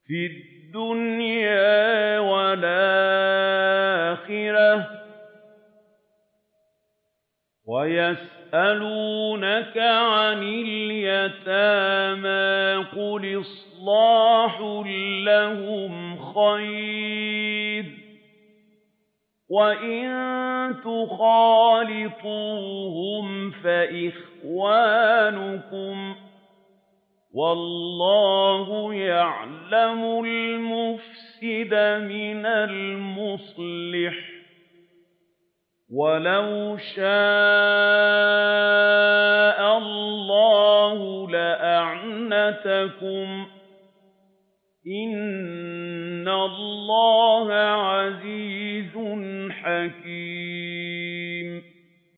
فِي الدُّنْيَا وَالْآخِرَةِ ۗ وَيَسْأَلُونَكَ عَنِ الْيَتَامَىٰ ۖ قُلْ إِصْلَاحٌ لَّهُمْ خَيْرٌ ۖ وَإِن تُخَالِطُوهُمْ فَإِخْوَانُكُمْ ۚ وَاللَّهُ يَعْلَمُ الْمُفْسِدَ مِنَ الْمُصْلِحِ ۚ وَلَوْ شَاءَ اللَّهُ لَأَعْنَتَكُمْ ۚ إِنَّ اللَّهَ عَزِيزٌ حَكِيمٌ.